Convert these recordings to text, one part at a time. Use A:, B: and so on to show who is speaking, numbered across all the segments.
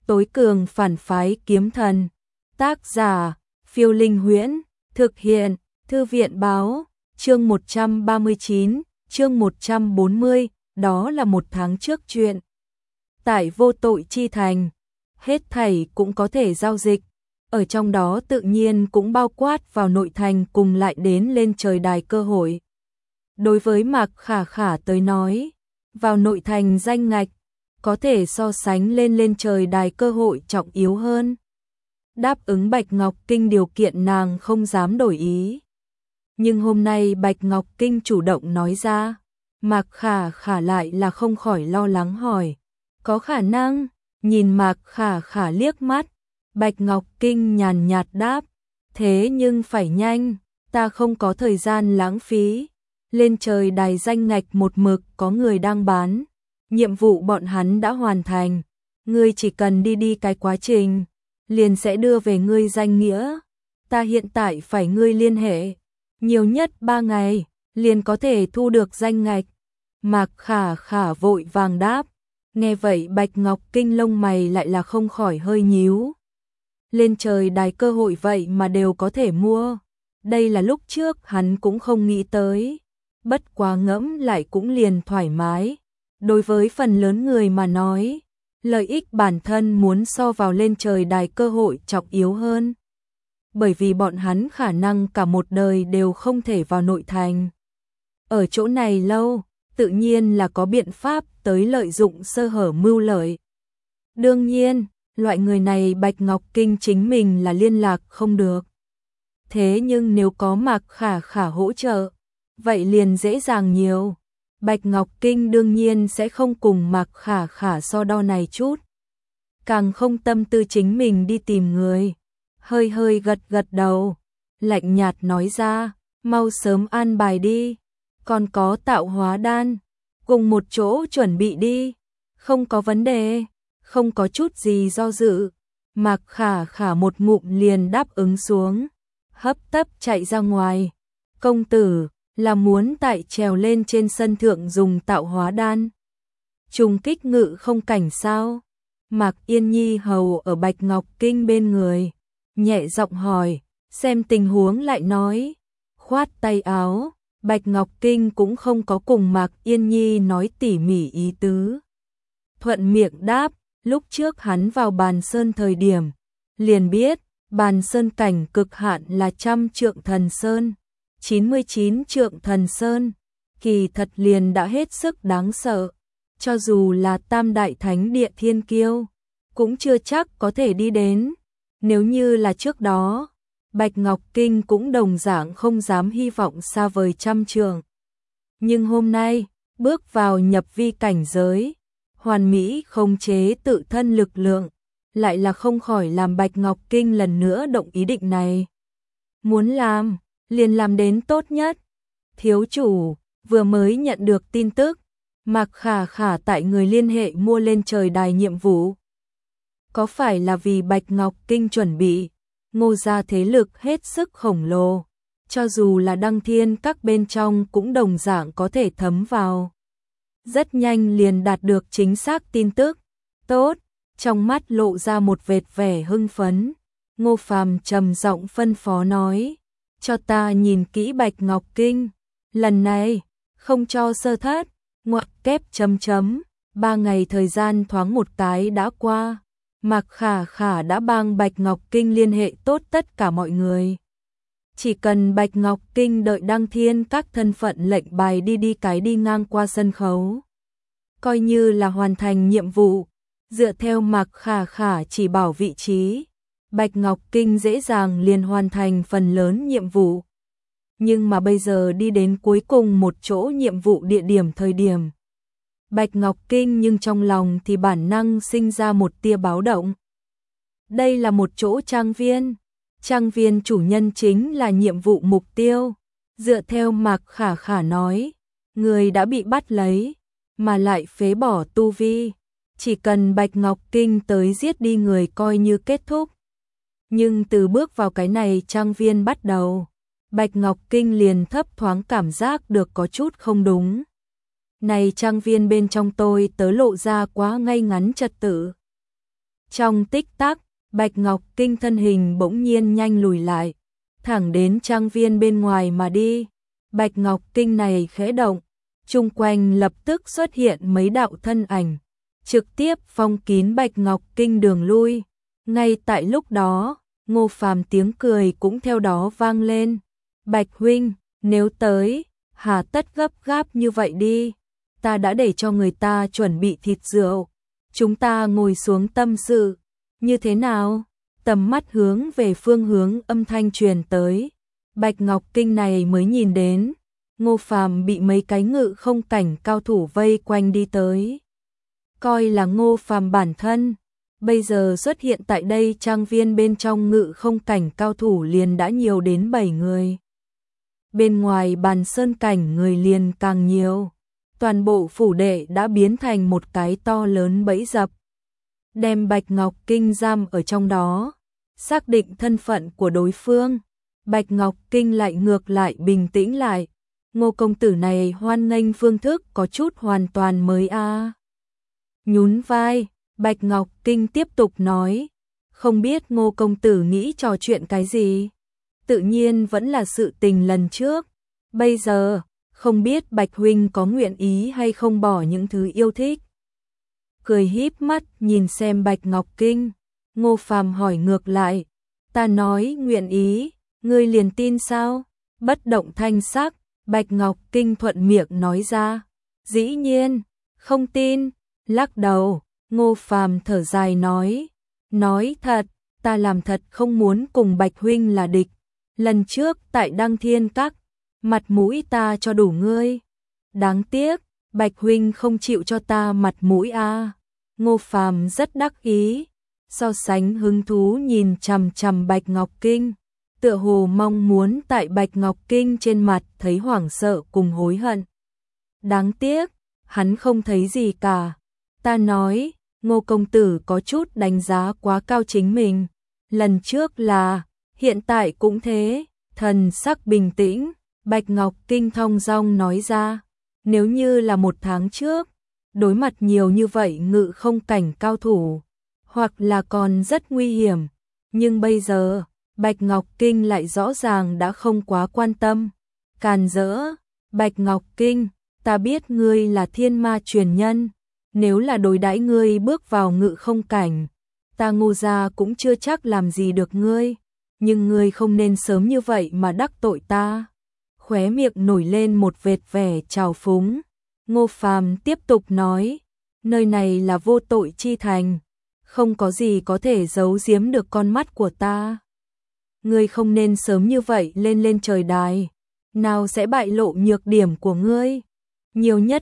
A: Tối cường phản phái kiếm thần. Tác giả, Phiêu Linh Huyễn. Thực hiện, Thư viện Báo. Chương 139, chương 140, đó là một tháng trước chuyện. Tại Vô Tội Chi Thành, hết thảy cũng có thể giao dịch. Ở trong đó tự nhiên cũng bao quát vào nội thành cùng lại đến lên trời đài cơ hội. Đối với Mạc Khả Khả tới nói, vào nội thành danh ngạch, có thể so sánh lên trời đài cơ hội trọng yếu hơn. Đáp ứng Bạch Ngọc Kinh điều kiện nàng không dám đổi ý. Nhưng hôm nay Bạch Ngọc Kinh chủ động nói ra, Mạc Khả Khả lại là không khỏi lo lắng hỏi. Có khả năng, nhìn Mạc Khả Khả liếc mắt, Bạch Ngọc Kinh nhàn nhạt đáp, thế nhưng phải nhanh, ta không có thời gian lãng phí. Lên trời đài danh ngạch một mực có người đang bán, nhiệm vụ bọn hắn đã hoàn thành, ngươi chỉ cần đi cái quá trình, liền sẽ đưa về ngươi danh nghĩa. Ta hiện tại phải ngươi liên hệ, nhiều nhất 3 ngày, liền có thể thu được danh ngạch. Mạc Khả Khả vội vàng đáp, nghe vậy Bạch Ngọc Kinh lông mày lại là không khỏi hơi nhíu. Lên trời đài cơ hội vậy mà đều có thể mua, đây là lúc trước hắn cũng không nghĩ tới. Bất quá ngẫm lại cũng liền thoải mái. Đối với phần lớn người mà nói, lợi ích bản thân muốn so vào lên trời đài cơ hội trọng yếu hơn. Bởi vì bọn hắn khả năng cả một đời đều không thể vào nội thành. Ở chỗ này lâu, tự nhiên là có biện pháp tới lợi dụng sơ hở mưu lợi. Đương nhiên, loại người này Bạch Ngọc Kinh chính mình là liên lạc không được. Thế nhưng nếu có Mạc Khả Khả hỗ trợ, vậy liền dễ dàng nhiều. Bạch Ngọc Kinh đương nhiên sẽ không cùng Mạc Khả Khả so đo này chút. Càng không tâm tư chính mình đi tìm người. Hơi gật đầu, lạnh nhạt nói ra, mau sớm an bài đi. Còn có tạo hóa đan, cùng một chỗ chuẩn bị đi. Không có vấn đề, không có chút gì do dự. Mạc Khả Khả một ngụm liền đáp ứng xuống, hấp tấp chạy ra ngoài. Công tử, là muốn tại trèo lên trên sân thượng dùng tạo hóa đan trùng kích ngự không cảnh sao? Mạc Yên Nhi hầu ở Bạch Ngọc Kinh bên người, nhẹ giọng hỏi, xem tình huống lại nói. Khoát tay áo, Bạch Ngọc Kinh cũng không có cùng Mạc Yên Nhi nói tỉ mỉ ý tứ. Thuận miệng đáp, lúc trước hắn vào Bàn Sơn thời điểm, liền biết, Bàn Sơn cảnh cực hạn là 100 trượng thần sơn. 99 trượng thần sơn, kỳ thật liền đã hết sức đáng sợ. Cho dù là Tam Đại Thánh Địa Thiên Kiêu, cũng chưa chắc có thể đi đến. Nếu như là trước đó, Bạch Ngọc Kinh cũng đồng dạng không dám hy vọng xa vời 100 trượng. Nhưng hôm nay, bước vào nhập vi cảnh giới, hoàn mỹ khống chế tự thân lực lượng, lại là không khỏi làm Bạch Ngọc Kinh lần nữa động ý định này. Muốn làm, liền làm đến tốt nhất. Thiếu chủ, vừa mới nhận được tin tức, Mạc Khả Khả tại người liên hệ mua lên trời đài nhiệm vụ. Có phải là vì Bạch Ngọc Kinh chuẩn bị, Ngô gia thế lực hết sức khổng lồ, cho dù là đăng thiên các bên trong cũng đồng dạng có thể thấm vào. Rất nhanh liền đạt được chính xác tin tức. Tốt, trong mắt lộ ra một vệt vẻ hưng phấn. Ngô Phàm trầm giọng phân phó nói, cho ta nhìn kỹ Bạch Ngọc Kinh, lần này, không cho sơ thất, ngoặc kép chấm chấm, 3 ngày thời gian thoáng một cái đã qua, Mạc Khả Khả đã bang Bạch Ngọc Kinh liên hệ tốt tất cả mọi người. Chỉ cần Bạch Ngọc Kinh đợi đăng thiên các thân phận lệnh bài đi cái đi ngang qua sân khấu. Coi như là hoàn thành nhiệm vụ, dựa theo Mạc Khả Khả chỉ bảo vị trí. Bạch Ngọc Kinh dễ dàng liền hoàn thành phần lớn nhiệm vụ. Nhưng mà bây giờ đi đến cuối cùng một chỗ nhiệm vụ địa điểm thời điểm. Bạch Ngọc Kinh nhưng trong lòng thì bản năng sinh ra một tia báo động. Đây là một chỗ trang viên. Trang viên chủ nhân chính là nhiệm vụ mục tiêu. Dựa theo Mạc Khả Khả nói, người đã bị bắt lấy, mà lại phế bỏ tu vi. Chỉ cần Bạch Ngọc Kinh tới giết đi người coi như kết thúc. Nhưng từ bước vào cái này trang viên bắt đầu, Bạch Ngọc Kinh liền thấp thoáng cảm giác được có chút không đúng. Này trang viên bên trong tôi tớ lộ ra quá ngay ngắn trật tự. Trong tích tắc, Bạch Ngọc Kinh thân hình bỗng nhiên nhanh lùi lại, thẳng đến trang viên bên ngoài mà đi. Bạch Ngọc Kinh này khẽ động, chung quanh lập tức xuất hiện mấy đạo thân ảnh, trực tiếp phong kín Bạch Ngọc Kinh đường lui. Ngay tại lúc đó, Ngô Phàm tiếng cười cũng theo đó vang lên. Bạch huynh, nếu tới, hà tất gấp gáp như vậy đi. Ta đã để cho người ta chuẩn bị thịt rượu. Chúng ta ngồi xuống tâm sự. Như thế nào? Tầm mắt hướng về phương hướng âm thanh truyền tới. Bạch Ngọc Kinh này mới nhìn đến. Ngô Phàm bị mấy cái ngự không cảnh cao thủ vây quanh đi tới. Coi là Ngô Phàm bản thân. Bây giờ xuất hiện tại đây trang viên bên trong ngự không cảnh cao thủ liền đã nhiều đến 7 người. Bên ngoài bàn sơn cảnh người liền càng nhiều. Toàn bộ phủ đệ đã biến thành một cái to lớn bẫy dập. Đem Bạch Ngọc Kinh giam ở trong đó. Xác định thân phận của đối phương. Bạch Ngọc Kinh lại ngược lại bình tĩnh lại. Ngô công tử này hoan nghênh phương thức có chút hoàn toàn mới a. Nhún vai, Bạch Ngọc Kinh tiếp tục nói. Không biết Ngô công tử nghĩ trò chuyện cái gì? Tự nhiên vẫn là sự tình lần trước. Bây giờ, không biết Bạch huynh có nguyện ý hay không bỏ những thứ yêu thích. Cười híp mắt nhìn xem Bạch Ngọc Kinh. Ngô Phàm hỏi ngược lại. Ta nói nguyện ý, ngươi liền tin sao? Bất động thanh sắc, Bạch Ngọc Kinh thuận miệng nói ra. Dĩ nhiên, không tin. Lắc đầu, Ngô Phàm thở dài nói. Nói thật, ta làm thật không muốn cùng Bạch huynh là địch. Lần trước tại Đăng Thiên Các, mặt mũi ta cho đủ ngươi. Đáng tiếc, Bạch huynh không chịu cho ta mặt mũi a. Ngô Phàm rất đắc ý, so sánh hứng thú nhìn chằm chằm Bạch Ngọc Kinh, tựa hồ mong muốn tại Bạch Ngọc Kinh trên mặt thấy hoảng sợ cùng hối hận. Đáng tiếc, hắn không thấy gì cả. Ta nói, Ngô công tử có chút đánh giá quá cao chính mình. Lần trước là, hiện tại cũng thế. Thần sắc bình tĩnh, Bạch Ngọc Kinh thong dong nói ra. Nếu như là 1 tháng trước, đối mặt nhiều như vậy ngự không cảnh cao thủ, hoặc là còn rất nguy hiểm. Nhưng bây giờ, Bạch Ngọc Kinh lại rõ ràng đã không quá quan tâm. Càn rỡ, Bạch Ngọc Kinh, ta biết ngươi là thiên ma truyền nhân. Nếu là đối đãi ngươi bước vào ngự không cảnh, ta Ngô gia cũng chưa chắc làm gì được ngươi. Nhưng ngươi không nên sớm như vậy mà đắc tội ta. Khóe miệng nổi lên một vệt vẻ trào phúng. Ngô Phàm tiếp tục nói, nơi này là vô tội chi thành, không có gì có thể giấu giếm được con mắt của ta. Ngươi không nên sớm như vậy lên trời đài, nào sẽ bại lộ nhược điểm của ngươi. Nhiều nhất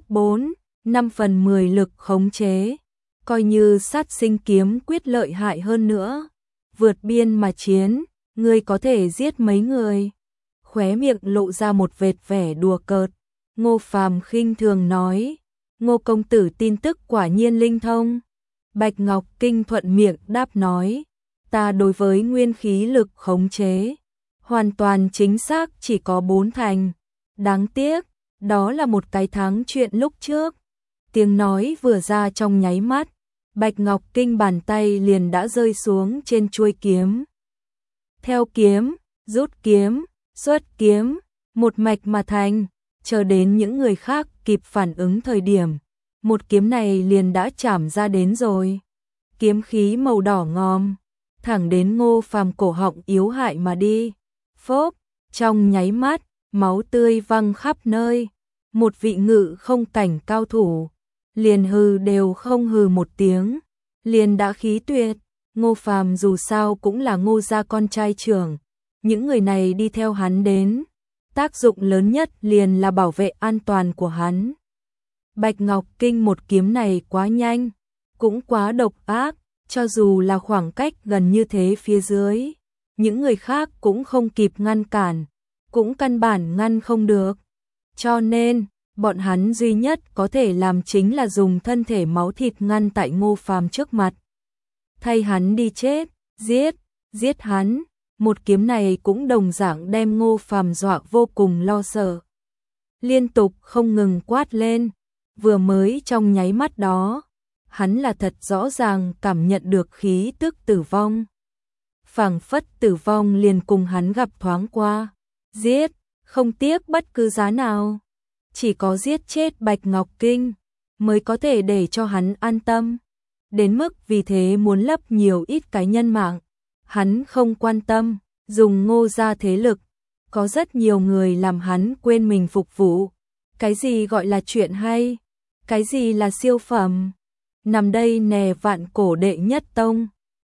A: 4-5/10 lực khống chế, coi như sát sinh kiếm quyết lợi hại hơn nữa. Vượt biên mà chiến, ngươi có thể giết mấy người. Khóe miệng lộ ra một vệt vẻ đùa cợt. Ngô Phàm khinh thường nói, Ngô công tử tin tức quả nhiên linh thông. Bạch Ngọc Kinh thuận miệng đáp nói, ta đối với nguyên khí lực khống chế, hoàn toàn chính xác chỉ có 4 thành. Đáng tiếc, đó là một cái tháng chuyện lúc trước. Tiếng nói vừa ra trong nháy mắt, Bạch Ngọc Kinh bàn tay liền đã rơi xuống trên chuôi kiếm. Theo kiếm, rút kiếm, xuất kiếm, một mạch mà thành. Chờ đến những người khác kịp phản ứng thời điểm, một kiếm này liền đã chảm ra đến rồi. Kiếm khí màu đỏ ngòm, thẳng đến Ngô Phàm cổ họng yếu hại mà đi. Phốp, trong nháy mắt, máu tươi văng khắp nơi. Một vị ngự không cảnh cao thủ, liền hừ đều không hừ một tiếng, liền đã khí tuyệt. Ngô Phàm dù sao cũng là Ngô gia con trai trưởng, những người này đi theo hắn đến, tác dụng lớn nhất liền là bảo vệ an toàn của hắn. Bạch Ngọc Kinh một kiếm này quá nhanh, cũng quá độc ác, cho dù là khoảng cách gần như thế phía dưới, những người khác cũng không kịp ngăn cản, cũng căn bản ngăn không được. Cho nên, bọn hắn duy nhất có thể làm chính là dùng thân thể máu thịt ngăn tại Ngô Phàm trước mặt. Thay hắn đi chết, giết hắn. Một kiếm này cũng đồng dạng đem Ngô Phàm dọa vô cùng lo sợ. Liên tục không ngừng quát lên, vừa mới trong nháy mắt đó, hắn là thật rõ ràng cảm nhận được khí tức tử vong. Phảng phất tử vong liền cùng hắn gặp thoáng qua. Giết, không tiếc bất cứ giá nào. Chỉ có giết chết Bạch Ngọc Kinh mới có thể để cho hắn an tâm. Đến mức vì thế muốn lấp nhiều ít cái nhân mạng. Hắn không quan tâm, dùng Ngô gia thế lực. Có rất nhiều người làm hắn quên mình phục vụ. Cái gì gọi là chuyện hay? Cái gì là siêu phẩm? Nằm đây nè vạn cổ đệ nhất tông.